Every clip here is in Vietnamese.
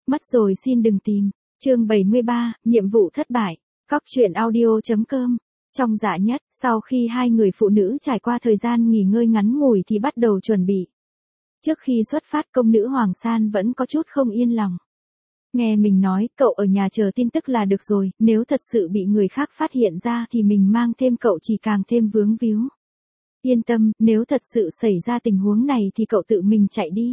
Mất rồi xin đừng tìm. Chương 73, nhiệm vụ thất bại. Cóc truyện audio.com. Trong dạ nhất, sau khi hai người phụ nữ trải qua thời gian nghỉ ngơi ngắn ngủi thì bắt đầu chuẩn bị. Trước khi xuất phát, công nữ Hoàng San vẫn có chút không yên lòng. Nghe mình nói, cậu ở nhà chờ tin tức là được rồi, nếu thật sự bị người khác phát hiện ra thì mình mang thêm cậu chỉ càng thêm vướng víu. Yên tâm, nếu thật sự xảy ra tình huống này thì cậu tự mình chạy đi.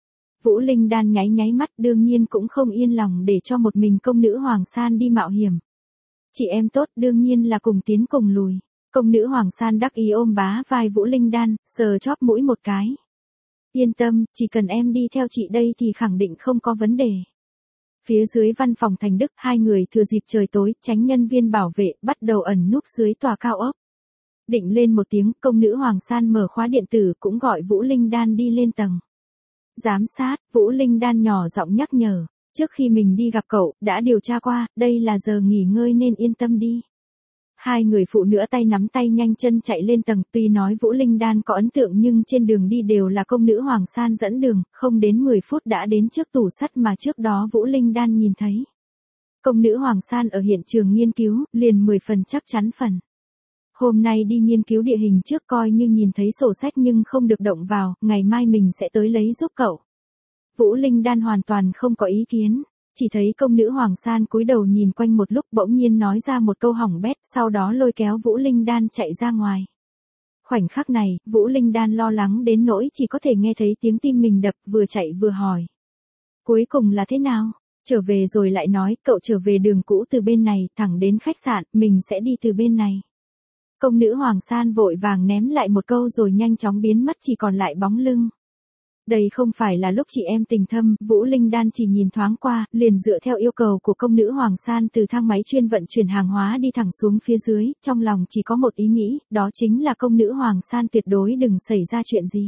Vũ Linh Đan nháy nháy mắt, đương nhiên cũng không yên lòng để cho một mình công nữ Hoàng San đi mạo hiểm. Chị em tốt đương nhiên là cùng tiến cùng lùi. Công nữ Hoàng San đắc ý ôm bá vai Vũ Linh Đan, sờ chóp mũi một cái. Yên tâm, chỉ cần em đi theo chị đây thì khẳng định không có vấn đề. Phía dưới văn phòng Thành Đức, hai người thừa dịp trời tối, tránh nhân viên bảo vệ, bắt đầu ẩn núp dưới tòa cao ốc. Định lên một tiếng, công nữ Hoàng San mở khóa điện tử cũng gọi Vũ Linh Đan đi lên tầng. Giám sát, Vũ Linh Đan nhỏ giọng nhắc nhở, trước khi mình đi gặp cậu, đã điều tra qua, đây là giờ nghỉ ngơi nên yên tâm đi. Hai người phụ nữ tay nắm tay nhanh chân chạy lên tầng, tuy nói Vũ Linh Đan có ấn tượng nhưng trên đường đi đều là công nữ Hoàng San dẫn đường, không đến 10 phút đã đến trước tủ sắt mà trước đó Vũ Linh Đan nhìn thấy. Công nữ Hoàng San ở hiện trường nghiên cứu, liền 10 phần chắc chắn phần. Hôm nay đi nghiên cứu địa hình trước coi như nhìn thấy sổ sách nhưng không được động vào, ngày mai mình sẽ tới lấy giúp cậu. Vũ Linh Đan hoàn toàn không có ý kiến, chỉ thấy công nữ Hoàng San cúi đầu nhìn quanh một lúc bỗng nhiên nói ra một câu hỏng bét, sau đó lôi kéo Vũ Linh Đan chạy ra ngoài. Khoảnh khắc này, Vũ Linh Đan lo lắng đến nỗi chỉ có thể nghe thấy tiếng tim mình đập, vừa chạy vừa hỏi. Cuối cùng là thế nào? Trở về rồi lại nói, cậu trở về đường cũ từ bên này, thẳng đến khách sạn, mình sẽ đi từ bên này. Công nữ Hoàng San vội vàng ném lại một câu rồi nhanh chóng biến mất, chỉ còn lại bóng lưng. Đây không phải là lúc chị em tình thâm, Vũ Linh Đan chỉ nhìn thoáng qua, liền dựa theo yêu cầu của công nữ Hoàng San từ thang máy chuyên vận chuyển hàng hóa đi thẳng xuống phía dưới, trong lòng chỉ có một ý nghĩ, đó chính là công nữ Hoàng San tuyệt đối đừng xảy ra chuyện gì.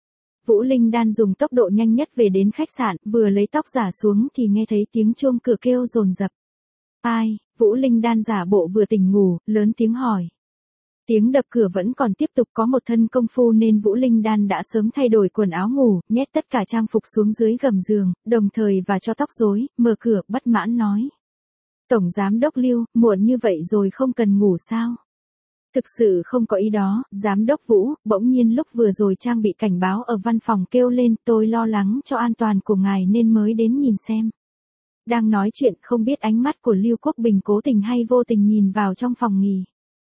Vũ Linh Đan dùng tốc độ nhanh nhất về đến khách sạn, vừa lấy tóc giả xuống thì nghe thấy tiếng chuông cửa kêu dồn dập. Ai? Vũ Linh Đan giả bộ vừa tỉnh ngủ, lớn tiếng hỏi. Tiếng đập cửa vẫn còn tiếp tục, có một thân công phu nên Vũ Linh Đan đã sớm thay đổi quần áo ngủ, nhét tất cả trang phục xuống dưới gầm giường, đồng thời và cho tóc rối, mở cửa, bất mãn nói. Tổng giám đốc Lưu, muộn như vậy rồi không cần ngủ sao? Thực sự không có ý đó, giám đốc Vũ, bỗng nhiên lúc vừa rồi trang bị cảnh báo ở văn phòng kêu lên, tôi lo lắng cho an toàn của ngài nên mới đến nhìn xem. Đang nói chuyện không biết ánh mắt của Lưu Quốc Bình cố tình hay vô tình nhìn vào trong phòng nghỉ.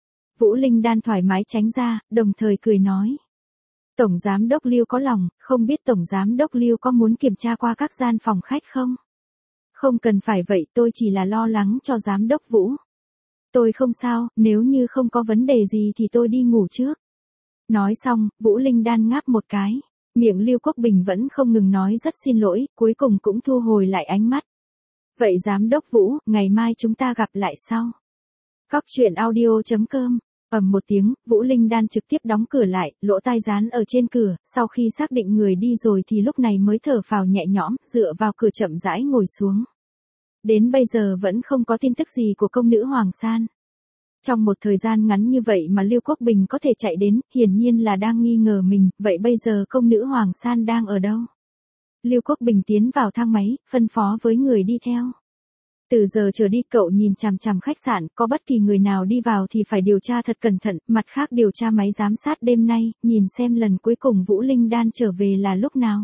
Vũ Linh Đan thoải mái tránh ra, đồng thời cười nói. Tổng giám đốc Lưu có lòng, không biết tổng giám đốc Lưu có muốn kiểm tra qua các gian phòng khách không? Không cần phải vậy, tôi chỉ là lo lắng cho giám đốc Vũ. Tôi không sao, nếu như không có vấn đề gì thì tôi đi ngủ trước. Nói xong, Vũ Linh Đan ngáp một cái. Miệng Lưu Quốc Bình vẫn không ngừng nói rất xin lỗi, cuối cùng cũng thu hồi lại ánh mắt. Vậy giám đốc Vũ, ngày mai chúng ta gặp lại sau. Cóc truyện audio.com. Ầm một tiếng, Vũ Linh Đan trực tiếp đóng cửa lại, lỗ tai dán ở trên cửa, sau khi xác định người đi rồi thì lúc này mới thở phào nhẹ nhõm, dựa vào cửa chậm rãi ngồi xuống. Đến bây giờ vẫn không có tin tức gì của công nữ Hoàng San. Trong một thời gian ngắn như vậy mà Lưu Quốc Bình có thể chạy đến, hiển nhiên là đang nghi ngờ mình, vậy bây giờ công nữ Hoàng San đang ở đâu? Lưu Quốc Bình tiến vào thang máy, phân phó với người đi theo. Từ giờ trở đi cậu nhìn chằm chằm khách sạn, có bất kỳ người nào đi vào thì phải điều tra thật cẩn thận, mặt khác điều tra máy giám sát đêm nay, nhìn xem lần cuối cùng Vũ Linh Đan trở về là lúc nào.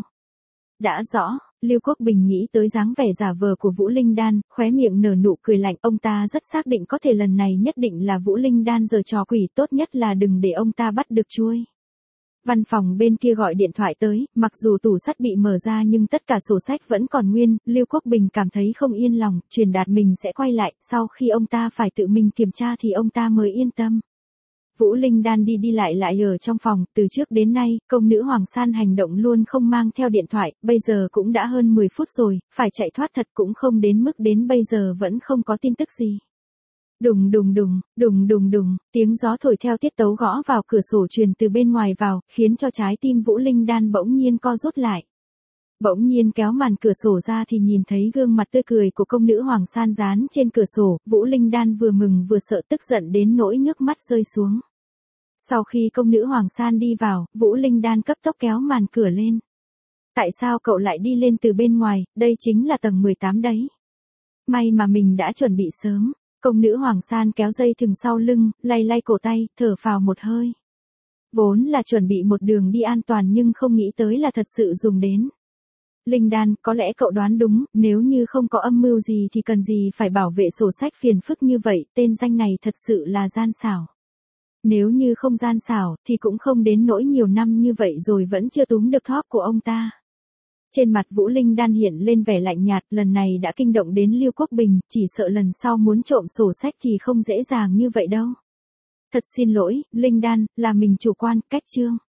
Đã rõ, Lưu Quốc Bình nghĩ tới dáng vẻ giả vờ của Vũ Linh Đan, khóe miệng nở nụ cười lạnh, ông ta rất xác định có thể lần này nhất định là Vũ Linh Đan giở trò quỷ, tốt nhất là đừng để ông ta bắt được chuôi. Văn phòng bên kia gọi điện thoại tới, mặc dù tủ sắt bị mở ra nhưng tất cả sổ sách vẫn còn nguyên, Lưu Quốc Bình cảm thấy không yên lòng, truyền đạt mình sẽ quay lại, sau khi ông ta phải tự mình kiểm tra thì ông ta mới yên tâm. Vũ Linh Đan đi lại ở trong phòng, từ trước đến nay, công nữ Hoàng San hành động luôn không mang theo điện thoại, bây giờ cũng đã hơn 10 phút rồi, phải chạy thoát thật cũng không đến mức đến bây giờ vẫn không có tin tức gì. Đùng đùng đùng, đùng đùng đùng, tiếng gió thổi theo tiết tấu gõ vào cửa sổ truyền từ bên ngoài vào, khiến cho trái tim Vũ Linh Đan bỗng nhiên co rút lại. Bỗng nhiên kéo màn cửa sổ ra thì nhìn thấy gương mặt tươi cười của công nữ Hoàng San dán trên cửa sổ, Vũ Linh Đan vừa mừng vừa sợ tức giận đến nỗi nước mắt rơi xuống. Sau khi công nữ Hoàng San đi vào, Vũ Linh Đan cấp tốc kéo màn cửa lên. Tại sao cậu lại đi lên từ bên ngoài, đây chính là tầng 18 đấy. May mà mình đã chuẩn bị sớm. Công nữ Hoàng San kéo dây thừng sau lưng, lay lay cổ tay, thở phào một hơi. Vốn là chuẩn bị một đường đi an toàn nhưng không nghĩ tới là thật sự dùng đến. Linh đan, có lẽ cậu đoán đúng, nếu như không có âm mưu gì thì cần gì phải bảo vệ sổ sách phiền phức như vậy, tên danh này thật sự là gian xảo. Nếu như không gian xảo, thì cũng không đến nỗi nhiều năm như vậy rồi vẫn chưa túm được thóp của ông ta. Trên mặt Vũ Linh Đan hiện lên vẻ lạnh nhạt, lần này đã kinh động đến Lưu Quốc Bình, chỉ sợ lần sau muốn trộm sổ sách thì không dễ dàng như vậy đâu. Thật xin lỗi, Linh Đan, là mình chủ quan, cách chương.